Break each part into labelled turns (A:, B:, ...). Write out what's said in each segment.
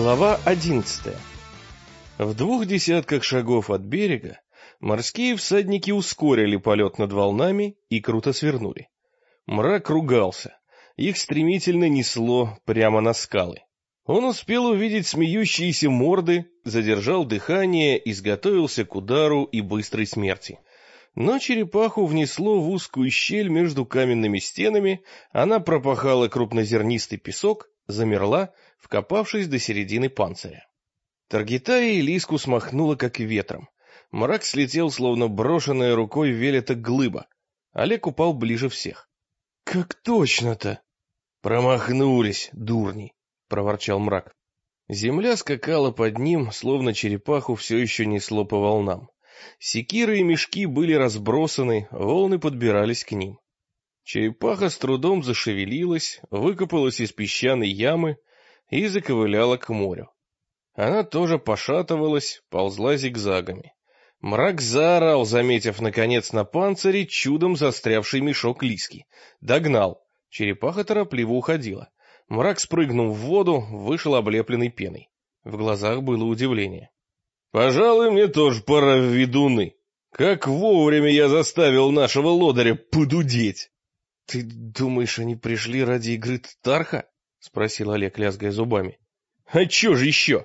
A: Глава 11. В 20 шагов от берега морские всадники ускорили полет над волнами и круто свернули. Мрак ругался. Их стремительно несло прямо на скалы. Он успел увидеть смеющиеся морды, задержал дыхание, изготовился к удару и быстрой смерти. Но черепаху внесло в узкую щель между каменными стенами, она пропахала крупнозернистый песок, замерла, вкопавшись до середины панциря. Таргитая и Лиску смахнуло как ветром. Мрак слетел, словно брошенная рукой Велета глыба. Олег упал ближе всех. — Как точно-то? — Промахнулись, дурни, — проворчал Мрак. Земля скакала под ним, словно черепаху все еще несло по волнам. Секиры и мешки были разбросаны, волны подбирались к ним. Черепаха с трудом зашевелилась, выкопалась из песчаной ямы и заковыляла к морю. Она тоже пошатывалась, ползла зигзагами. Мрак заорал, заметив, наконец, на панцире чудом застрявший мешок Лиски. Догнал. Черепаха торопливо уходила. Мрак спрыгнул в воду, вышел облепленный пеной. В глазах было удивление. — Пожалуй, мне тоже пора в ведуны. Как вовремя я заставил нашего лодыря подудеть! — Ты думаешь, они пришли ради игры Тарха? — спросил Олег, лязгая зубами. — А чё же еще?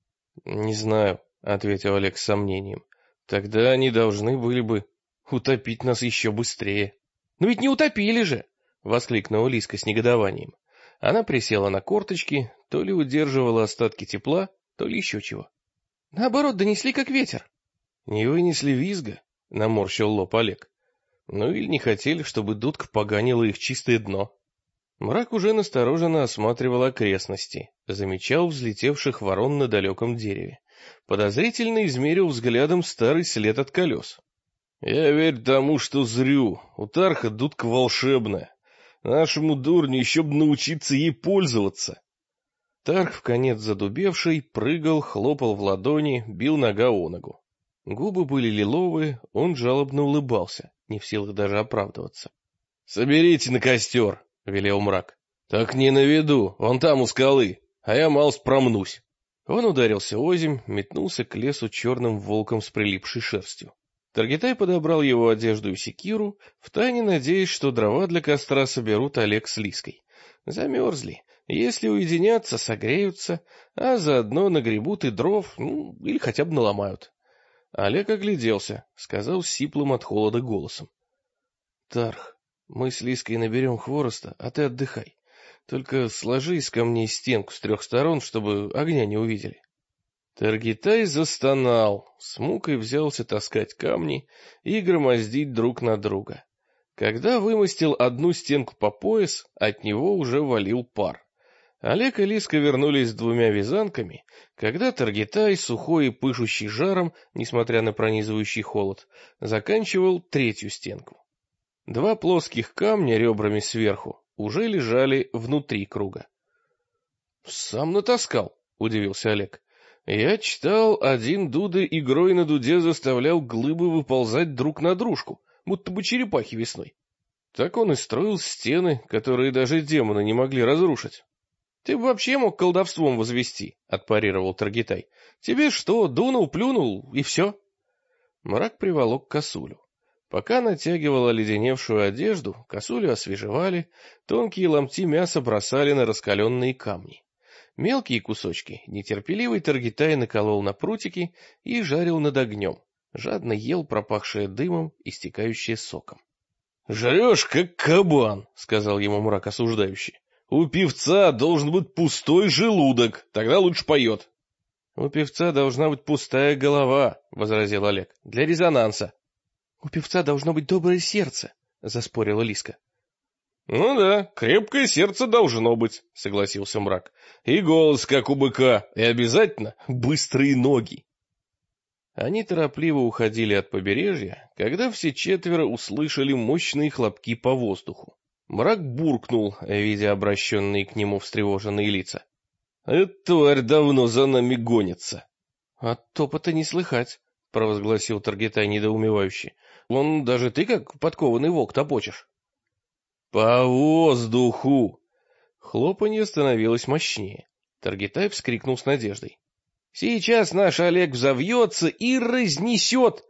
A: — Не знаю, — ответил Олег с сомнением. — Тогда они должны были бы утопить нас еще быстрее. — Но ведь не утопили же! — воскликнула Лиска с негодованием. Она присела на корточки, то ли удерживала остатки тепла, то ли еще чего. — Наоборот, донесли как ветер. — Не вынесли визга? — наморщил лоб Олег. — Ну или не хотели, чтобы дудка поганила их чистое дно. Мрак уже настороженно осматривал окрестности, замечал взлетевших ворон на далеком дереве. Подозрительно измерил взглядом старый след от колес. — Я верю тому, что зрю. У Тарха дудка волшебная. Нашему дурню еще б научиться ей пользоваться. Тарх, вконец задубевший, прыгал, хлопал в ладони, бил нога о ногу. Губы были лиловые, он жалобно улыбался, не в силах даже оправдываться. — Соберите на костер, — велел Мрак. — Так не на виду, он там у скалы, а я малость промнусь. Он ударился озимь, метнулся к лесу черным волком с прилипшей шерстью. Таргитай подобрал его одежду и секиру, втайне надеясь, что дрова для костра соберут Олег с Лиской. Замерзли. Если уединятся, согреются, а заодно нагребут и дров, или хотя бы наломают. Олег огляделся, сказал сиплым от холода голосом. — Тарх, мы с Лиской наберем хвороста, а ты отдыхай. Только сложи из камней стенку с 3 сторон, чтобы огня не увидели. Таргитай застонал, с мукой взялся таскать камни и громоздить друг на друга. Когда вымостил одну стенку по пояс, от него уже валил пар. Олег и Лиска вернулись с 2 вязанками, когда Таргитай, сухой и пышущий жаром, несмотря на пронизывающий холод, заканчивал 3-ю стенку. 2 плоских камня ребрами сверху уже лежали внутри круга. — Сам натаскал, — удивился Олег. — Я читал, один Дуда игрой на дуде заставлял глыбы выползать друг на дружку, будто бы черепахи весной. Так он и строил стены, которые даже демоны не могли разрушить. — Ты бы вообще мог колдовством возвести, — отпарировал Таргитай. — Тебе что, дунул, плюнул, и все? Мрак приволок косулю. Пока натягивал оледеневшую одежду, косулю освежевали, тонкие ломти мяса бросали на раскаленные камни. Мелкие кусочки нетерпеливый Таргитай наколол на прутики и жарил над огнем, жадно ел пропахшее дымом, истекающее соком. — Жрешь, как кабан, — сказал ему Мрак осуждающий. — У певца должен быть пустой желудок, тогда лучше поет. — У певца должна быть пустая голова, — возразил Олег, — для резонанса. — У певца должно быть доброе сердце, — заспорила Лиска. — Ну да, крепкое сердце должно быть, — согласился Мрак. — И голос, как у быка, и обязательно быстрые ноги. Они торопливо уходили от побережья, когда все 4 услышали мощные хлопки по воздуху. Мрак буркнул, видя обращенные к нему встревоженные лица. — Эта тварь давно за нами гонится. — А топота не слыхать, — провозгласил Таргитай недоумевающе. — Вон даже ты, как подкованный волк, топочешь. — По воздуху! Хлопанье становилось мощнее. Таргитай вскрикнул с надеждой. Сейчас наш Олег взовьется и разнесет.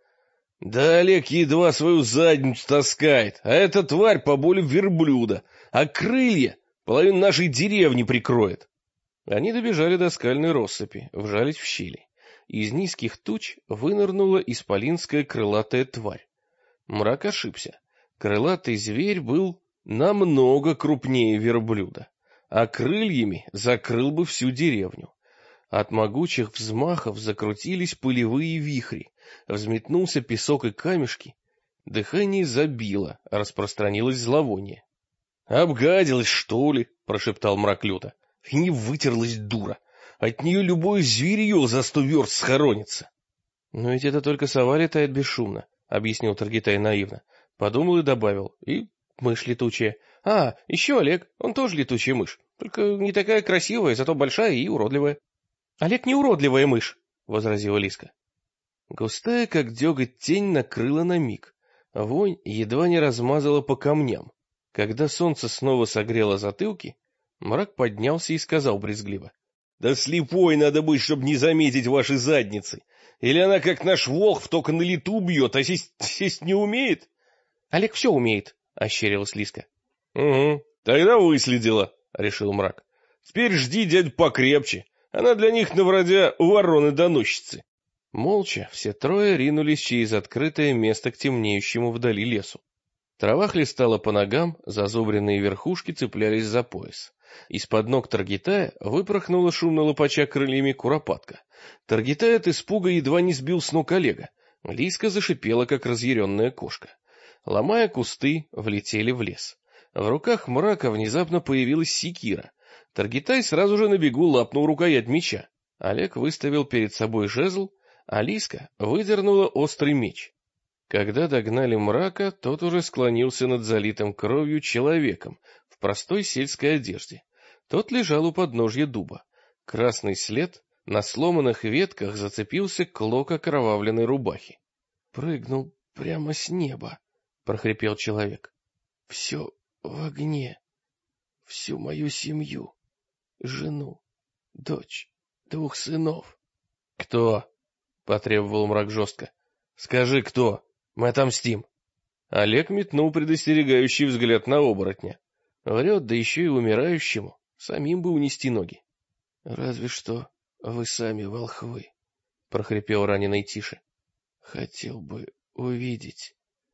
A: Да Олег едва свою задницу таскает, а эта тварь по боли верблюда, а крылья половину нашей деревни прикроет. Они добежали до скальной россыпи, вжались в щели. Из низких туч вынырнула исполинская крылатая тварь. Мрак ошибся. Крылатый зверь был намного крупнее верблюда, а крыльями закрыл бы всю деревню. От могучих взмахов закрутились пылевые вихри, взметнулся песок и камешки. Дыхание забило, распространилось зловоние. — Обгадилась, что ли? — прошептал мрак люто. — И не вытерлась дура. От нее любое зверье за 100 верст схоронится. — Но ведь это только сова летает бесшумно, — объяснил Таргитай наивно. Подумал и добавил. И мышь летучая. А, еще Олег, он тоже летучая мышь. Только не такая красивая, зато большая и уродливая. — Олег не уродливая мышь, — возразила Лиска. Густая, как деготь, тень накрыла на миг. Вонь едва не размазала по камням. Когда солнце снова согрело затылки, мрак поднялся и сказал брезгливо. — Да слепой надо быть, чтобы не заметить ваши задницы. Или она, как наш волхв, только на лету бьет, а сесть не умеет? — Олег все умеет, — ощерилась Лиска. — Угу, тогда выследила, — решил мрак. — Теперь жди дядю покрепче. Она для них на вроде вороны-доносчицы. Молча все трое ринулись через открытое место к темнеющему вдали лесу. Трава хлестала по ногам, зазубренные верхушки цеплялись за пояс. Из-под ног Таргитая выпорхнула шумно лопача крыльями куропатка. Таргитай от испуга едва не сбил с ног Олега. Лиска зашипела, как разъяренная кошка. Ломая кусты, влетели в лес. В руках мрака внезапно появилась секира. Таргитай сразу же на бегу лапнул рукоять меча. Олег выставил перед собой жезл, а Лиска выдернула острый меч. Когда догнали мрака, тот уже склонился над залитым кровью человеком в простой сельской одежде. Тот лежал у подножья дуба. Красный след на сломанных ветках зацепился клок окровавленной рубахи. — Прыгнул прямо с неба, — прохрипел человек. — Все в огне, всю мою семью, жену, дочь, 2 сынов. — Кто? — потребовал мрак жестко. — Скажи, кто? Мы отомстим. Олег метнул предостерегающий взгляд на оборотня. Врет, да еще и умирающему. Самим бы унести ноги. — Разве что вы сами волхвы, — прохрипел раненый тише. — Хотел бы увидеть.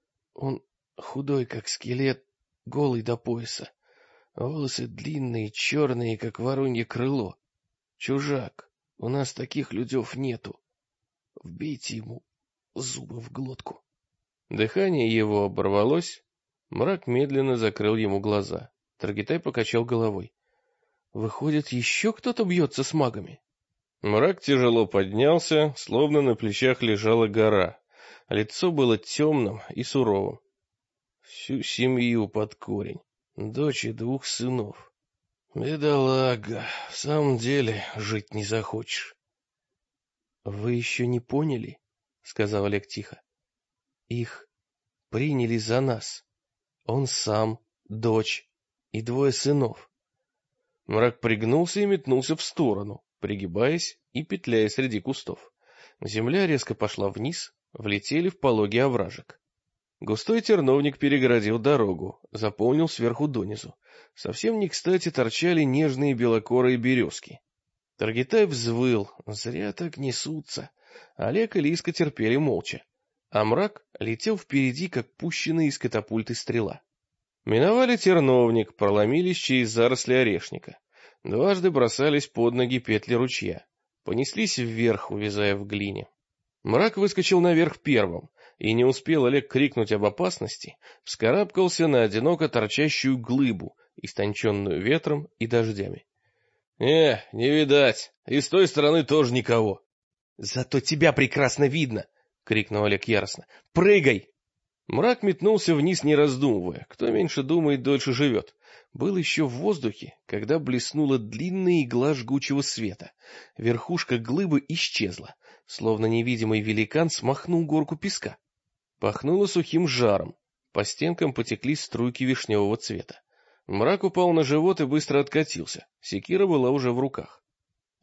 A: Он худой, как скелет, голый до пояса. Волосы длинные, черные, как воронье крыло. Чужак, у нас таких людев нету. Вбейте ему зубы в глотку. Дыхание его оборвалось, мрак медленно закрыл ему глаза. Таргитай покачал головой. Выходит, еще кто-то бьется с магами? Мрак тяжело поднялся, словно на плечах лежала гора. Лицо было темным и суровым. Всю семью под корень, дочь и 2 сынов. Бедолага, в самом деле жить не захочешь. — Вы еще не поняли, — сказал Олег тихо. — Их приняли за нас. Он сам, дочь и 2 сынов. Мрак пригнулся и метнулся в сторону, пригибаясь и петляя среди кустов. Земля резко пошла вниз, влетели в пологий овражек. Густой терновник перегородил дорогу, заполнил сверху донизу. Совсем не кстати торчали нежные белокорые березки. Таргитай взвыл, зря так несутся. Олег и Лиска терпели молча, а мрак летел впереди, как пущенная из катапульты стрела. Миновали терновник, проломились через заросли орешника. Дважды бросались под ноги петли ручья. Понеслись вверх, увязая в глине. Мрак выскочил наверх первым, и не успел Олег крикнуть об опасности, вскарабкался на одиноко торчащую глыбу, истонченную ветром и дождями. — не видать, и с той стороны тоже никого. — Зато тебя прекрасно видно! — крикнул Олег яростно. — Прыгай! Мрак метнулся вниз, не раздумывая. Кто меньше думает, дольше живет. Был еще в воздухе, когда блеснула длинная игла жгучего света. Верхушка глыбы исчезла, словно невидимый великан смахнул горку песка. Пахнуло сухим жаром, по стенкам потекли струйки вишневого цвета. Мрак упал на живот и быстро откатился, секира была уже в руках.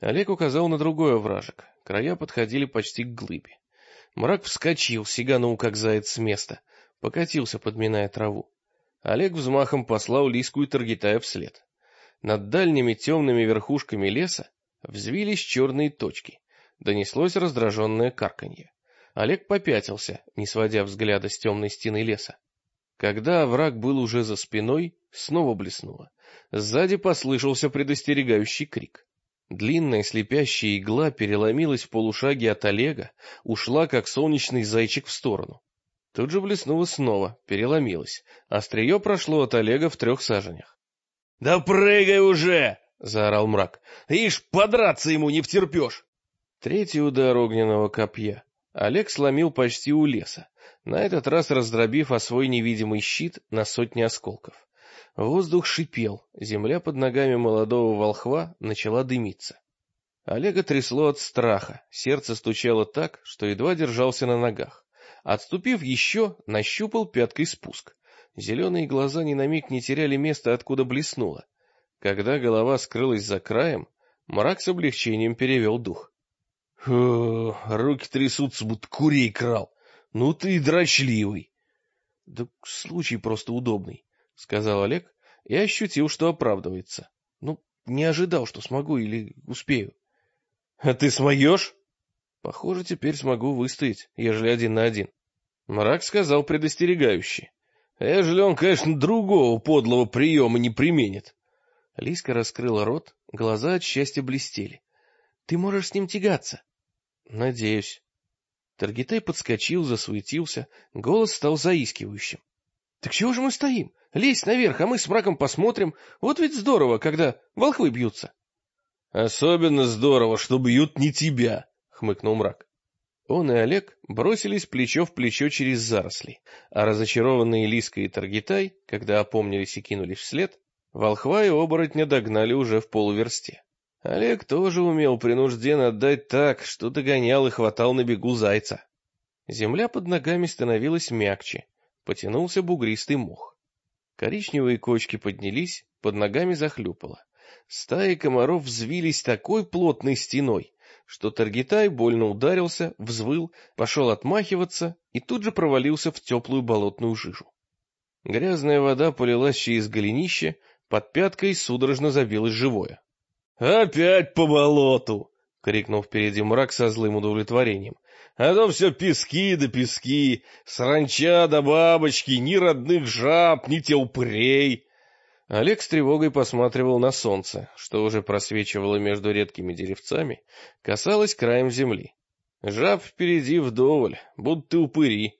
A: Олег указал на другой овражек. Края подходили почти к глыбе. Мрак вскочил, сиганул, как заяц с места, покатился, подминая траву. Олег взмахом послал Лиску и Таргитая вслед. Над дальними темными верхушками леса взвились черные точки. Донеслось раздраженное карканье. Олег попятился, не сводя взгляда с темной стены леса. Когда овраг был уже за спиной, снова блеснуло. Сзади послышался предостерегающий крик. Длинная слепящая игла переломилась в полушаге от Олега, ушла, как солнечный зайчик, в сторону. Тут же блеснула снова, переломилась. Острие прошло от Олега в 3 саженях. — Да прыгай уже! — заорал мрак. — Ишь, подраться ему не втерпешь! Третий удар огненного копья. Олег сломил почти у леса, на этот раз раздробив о свой невидимый щит на сотни осколков. Воздух шипел, земля под ногами молодого волхва начала дымиться. Олега трясло от страха, сердце стучало так, что едва держался на ногах. Отступив еще, нащупал пяткой спуск. Зеленые глаза ни на миг не теряли места, откуда блеснуло. Когда голова скрылась за краем, мрак с облегчением перевел дух. — Руки трясутся, будто курей крал. Ну ты и дрочливый. — Да случай просто удобный, — сказал Олег и ощутил, что оправдывается. Ну, не ожидал, что смогу или успею. — А ты смоешь? — Похоже, теперь смогу выстоять, ежели 1 на 1. Мрак сказал предостерегающе. — Ежели он, конечно, другого подлого приема не применит. Лиска раскрыла рот, глаза от счастья блестели. — Ты можешь с ним тягаться. — Надеюсь. Таргитай подскочил, засуетился, голос стал заискивающим. — Так чего же мы стоим? Лезь наверх, а мы с мраком посмотрим. Вот ведь здорово, когда волхвы бьются. — Особенно здорово, что бьют не тебя, — хмыкнул мрак. Он и Олег бросились плечо в плечо через заросли, а разочарованные Лиска и Таргитай, когда опомнились и кинулись вслед, волхва и оборотня догнали уже в полуверсте. Олег тоже умел принужденно отдать так, что догонял и хватал на бегу зайца. Земля под ногами становилась мягче, потянулся бугристый мох. Коричневые кочки поднялись, под ногами захлюпало. Стаи комаров взвились такой плотной стеной, что Таргитай больно ударился, взвыл, пошел отмахиваться и тут же провалился в теплую болотную жижу. Грязная вода полилась через голенище, под пяткой судорожно забилось живое. «Опять по болоту!» — крикнул впереди мрак со злым удовлетворением. «А то все пески да пески, саранча да бабочки, ни родных жаб, ни те упырей!» Олег с тревогой посматривал на солнце, что уже просвечивало между редкими деревцами, касалось краем земли. Жаб впереди вдоволь, будто упыри.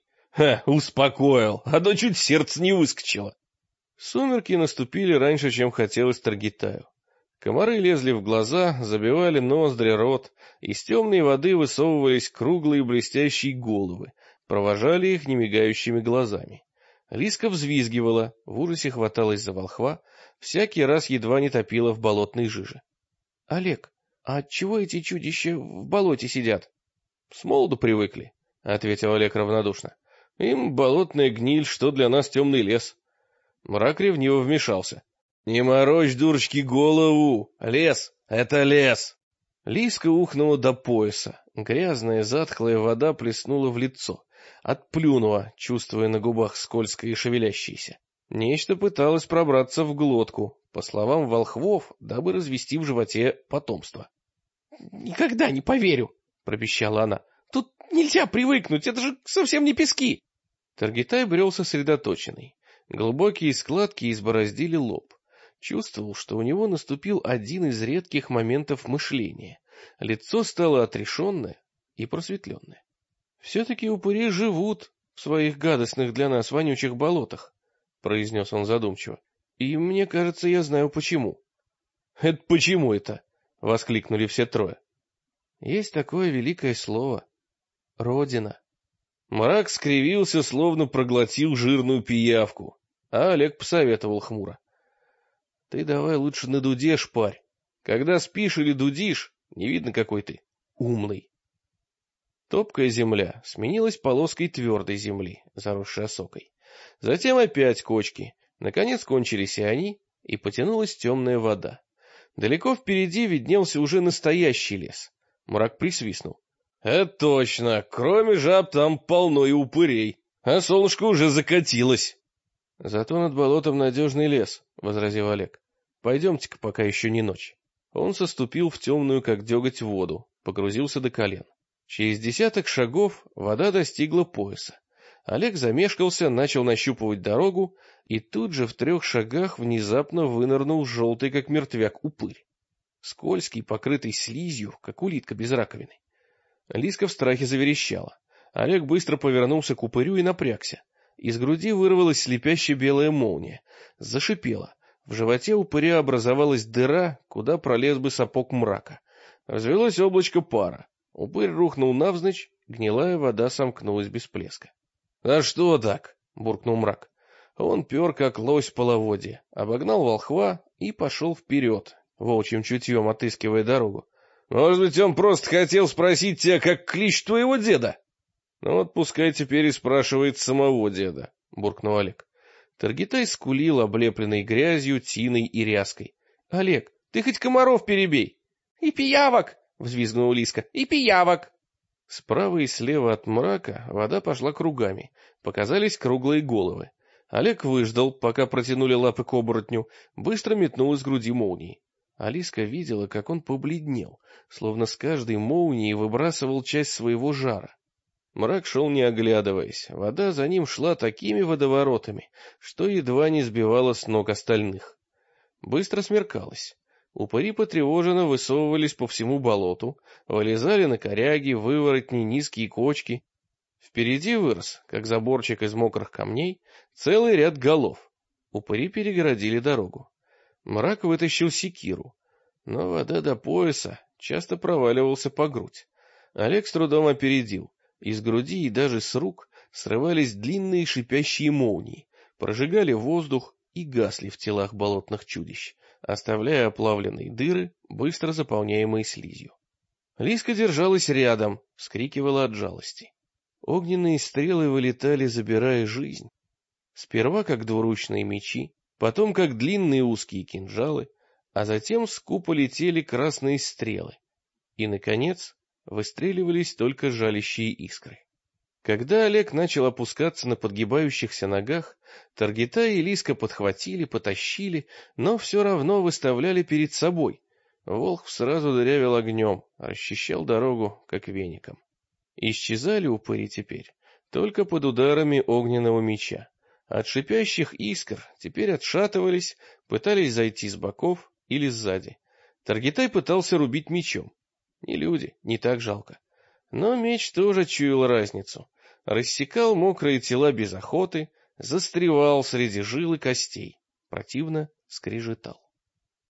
A: Успокоил, а то чуть сердце не выскочило. Сумерки наступили раньше, чем хотелось Таргитаю. Комары лезли в глаза, забивали ноздри, рот, из темной воды высовывались круглые блестящие головы, провожали их немигающими глазами. Лиска взвизгивала, в ужасе хваталась за волхва, всякий раз едва не топила в болотной жиже. — Олег, а отчего эти чудища в болоте сидят? — Смолоду привыкли, — ответил Олег равнодушно. — Им болотная гниль, что для нас темный лес. Мрак ревниво вмешался. — Не морочь, дурочки, голову! Лес — это лес! Лиска ухнула до пояса. Грязная затхлая вода плеснула в лицо. Отплюнула, чувствуя на губах скользкое и шевелящееся. Нечто пыталось пробраться в глотку, по словам волхвов, дабы развести в животе потомство. — Никогда не поверю! — пропищала она. — Тут нельзя привыкнуть, это же совсем не пески! Таргитай брел сосредоточенный. Глубокие складки избороздили лоб. Чувствовал, что у него наступил один из редких моментов мышления. Лицо стало отрешенное и просветленное. «Все-таки упыри живут в своих гадостных для нас вонючих болотах», — произнес он задумчиво. «И мне кажется, я знаю почему». «Это почему это?» — воскликнули все трое. «Есть такое великое слово — Родина». Мрак скривился, словно проглотил жирную пиявку, а Олег посоветовал хмуро. Ты давай лучше на дуде шпарь. Когда спишь или дудишь, не видно, какой ты умный. Топкая земля сменилась полоской твердой земли, заросшей осокой. Затем опять кочки. Наконец кончились и они, и потянулась темная вода. Далеко впереди виднелся уже настоящий лес. Мрак присвистнул. Это точно, кроме жаб там полно и упырей, а солнышко уже закатилось. Зато над болотом надежный лес, — возразил Олег. Пойдемте-ка, пока еще не ночь. Он соступил в темную, как деготь, воду, погрузился до колен. Через 10 шагов вода достигла пояса. Олег замешкался, начал нащупывать дорогу, и тут же в 3 шагах внезапно вынырнул желтый, как мертвяк, упырь. Скользкий, покрытый слизью, как улитка без раковины. Лиска в страхе заверещала. Олег быстро повернулся к упырю и напрягся. Из груди вырвалась слепящая белая молния. Зашипела. В животе упыря образовалась дыра, куда пролез бы сапог Мрака. Развелось облачко пара. Упырь рухнул навзничь, гнилая вода сомкнулась без плеска. — А что так? — буркнул Мрак. Он пер, как лось в половодье, обогнал волхва и пошел вперед, волчьим чутьем отыскивая дорогу. — Может быть, он просто хотел спросить тебя, как клич твоего деда? — Ну вот пускай теперь и спрашивает самого деда, — буркнул Олег. Таргитай скулил, облепленный грязью, тиной и ряской. — Олег, ты хоть комаров перебей! — И пиявок! — взвизгнула Лиска. — И пиявок! Справа и слева от Мрака вода пошла кругами, показались круглые головы. Олег выждал, пока протянули лапы к оборотню, быстро метнул из груди молнии. Алиска видела, как он побледнел, словно с каждой молнией выбрасывал часть своего жара. Мрак шел не оглядываясь, вода за ним шла такими водоворотами, что едва не сбивала с ног остальных. Быстро смеркалось. Упыри потревоженно высовывались по всему болоту, вылезали на коряги, выворотни, низкие кочки. Впереди вырос, как заборчик из мокрых камней, целый ряд голов. Упыри перегородили дорогу. Мрак вытащил секиру, но вода до пояса, часто проваливался по грудь. Олег с трудом опередил. Из груди и даже с рук срывались длинные шипящие молнии, прожигали воздух и гасли в телах болотных чудищ, оставляя оплавленные дыры, быстро заполняемые слизью. Лиска держалась рядом, вскрикивала от жалости. Огненные стрелы вылетали, забирая жизнь. Сперва как двуручные мечи, потом как длинные узкие кинжалы, а затем скупо летели красные стрелы. И, наконец, выстреливались только жалящие искры. Когда Олег начал опускаться на подгибающихся ногах, Таргитай и Лиска подхватили, потащили, но все равно выставляли перед собой. Волхв сразу дырявил огнем, расчищал дорогу, как веником. Исчезали упыри теперь только под ударами огненного меча. От шипящих искр теперь отшатывались, пытались зайти с боков или сзади. Таргитай пытался рубить мечом. Не люди, не так жалко. Но меч тоже чуял разницу. Рассекал мокрые тела без охоты, застревал среди жил и костей. Противно скрежетал.